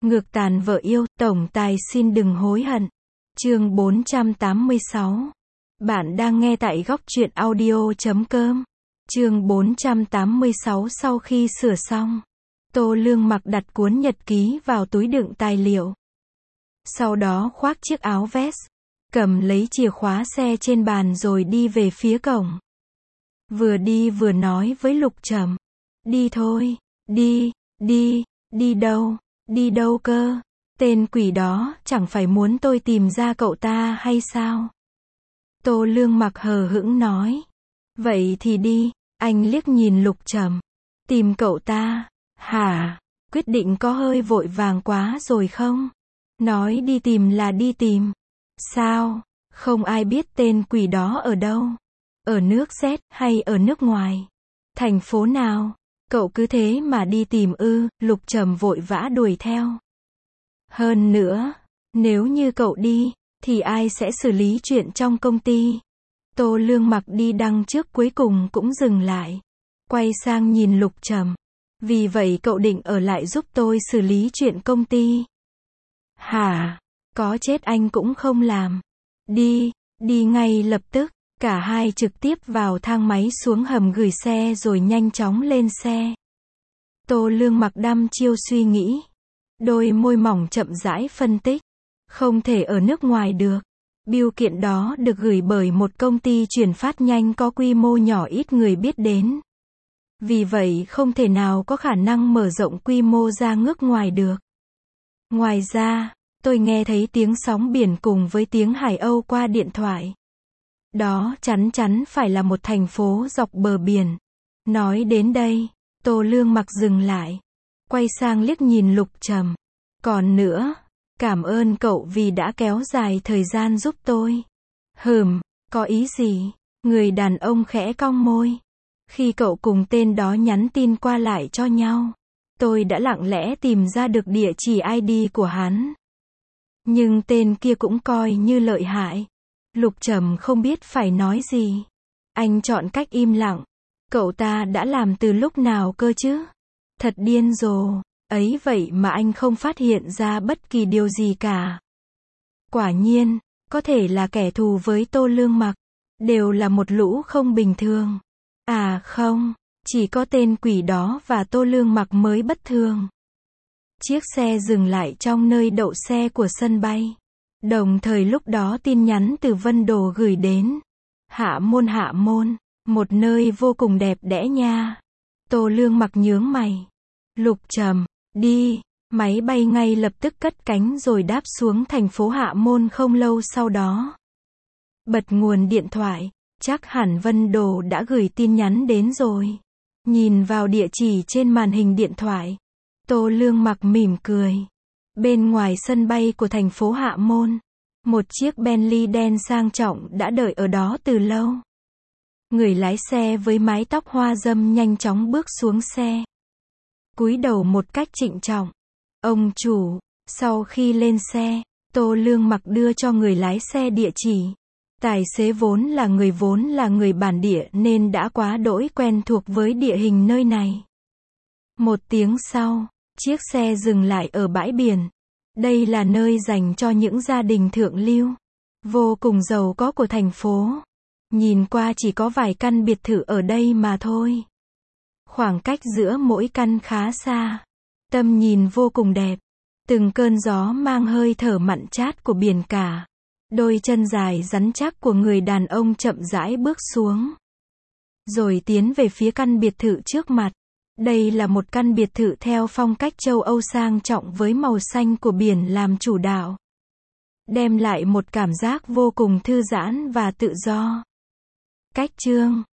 Ngược tàn vợ yêu, tổng tài xin đừng hối hận. Chương 486. Bạn đang nghe tại góc truyện audio.com. Chương 486. Sau khi sửa xong, Tô Lương Mặc đặt cuốn nhật ký vào túi đựng tài liệu. Sau đó khoác chiếc áo vest, cầm lấy chìa khóa xe trên bàn rồi đi về phía cổng. Vừa đi vừa nói với Lục Trầm. Đi thôi, đi đâu? Đi đâu cơ? Tên quỷ đó, chẳng phải muốn tôi tìm ra cậu ta hay sao? Tô Lương Mặc hờ hững nói. Vậy thì đi, anh liếc nhìn Lục Trầm. Tìm cậu ta? Hả? Quyết định có hơi vội vàng quá rồi không? Nói đi tìm là đi tìm. Sao? Không ai biết tên quỷ đó ở đâu? Ở nước Z hay ở nước ngoài? Thành phố nào? Cậu cứ thế mà đi tìm ư? Lục Trầm vội vã đuổi theo. Hơn nữa, nếu như cậu đi, thì ai sẽ xử lý chuyện trong công ty? Tô Lương Mặc đi đằng trước cuối cùng cũng dừng lại. Quay sang nhìn Lục Trầm. Vì vậy cậu định ở lại giúp tôi xử lý chuyện công ty? Hả? Có chết anh cũng không làm. Đi ngay lập tức. Cả hai trực tiếp vào thang máy xuống hầm gửi xe rồi nhanh chóng lên xe. Tô Lương Mặc đăm chiêu suy nghĩ. Đôi môi mỏng chậm rãi phân tích. Không thể ở nước ngoài được. Bưu kiện đó được gửi bởi một công ty chuyển phát nhanh có quy mô nhỏ ít người biết đến. Vì vậy không thể nào có khả năng mở rộng quy mô ra nước ngoài được. Ngoài ra, tôi nghe thấy tiếng sóng biển cùng với tiếng hải âu qua điện thoại. Đó chắn chắn phải là một thành phố dọc bờ biển. Nói đến đây, Tô Lương Mặc dừng lại. Quay sang liếc nhìn Lục Trầm. Còn nữa, cảm ơn cậu vì đã kéo dài thời gian giúp tôi. Có ý gì? Người đàn ông khẽ cong môi. Khi cậu cùng tên đó nhắn tin qua lại cho nhau, tôi đã lặng lẽ tìm ra được địa chỉ ID của hắn. Nhưng tên kia cũng coi như lợi hại. Lục Trầm không biết phải nói gì. Anh chọn cách im lặng. Cậu ta đã làm từ lúc nào cơ chứ? Thật điên rồ. Ấy vậy mà anh không phát hiện ra bất kỳ điều gì cả. Quả nhiên, có thể là kẻ thù với Tô Lương Mặc. Đều là một lũ không bình thường. À không, chỉ có tên quỷ đó và Tô Lương Mặc mới bất thường. Chiếc xe dừng lại trong nơi đậu xe của sân bay. Đồng thời lúc đó tin nhắn từ Vân Đồ gửi đến. Hạ môn, một nơi vô cùng đẹp đẽ nha. Tô Lương Mặc nhướng mày. Lục Trầm, đi. Máy bay ngay lập tức cất cánh rồi đáp xuống thành phố Hạ Môn không lâu sau đó. Bật nguồn điện thoại, chắc hẳn Vân Đồ đã gửi tin nhắn đến rồi. Nhìn vào địa chỉ trên màn hình điện thoại, Tô Lương Mặc mỉm cười. Bên ngoài sân bay của thành phố Hạ Môn, một chiếc Bentley đen sang trọng đã đợi ở đó từ lâu. Người lái xe với mái tóc hoa râm nhanh chóng bước xuống xe. Cúi đầu một cách trịnh trọng. Ông chủ. Sau khi lên xe, Tô Lương Mặc đưa cho người lái xe địa chỉ. Tài xế vốn là người bản địa nên đã quá đỗi quen thuộc với địa hình nơi này. Một tiếng sau, chiếc xe dừng lại ở bãi biển. Đây là nơi dành cho những gia đình thượng lưu, vô cùng giàu có của thành phố. Nhìn qua chỉ có vài căn biệt thự ở đây mà thôi. Khoảng cách giữa mỗi căn khá xa. Tầm nhìn vô cùng đẹp. Từng cơn gió mang hơi thở mặn chát của biển cả. Đôi chân dài rắn chắc của người đàn ông chậm rãi bước xuống. Rồi tiến về phía căn biệt thự trước mặt. Đây là một căn biệt thự theo phong cách châu Âu sang trọng với màu xanh của biển làm chủ đạo. Đem lại một cảm giác vô cùng thư giãn và tự do. Cách chương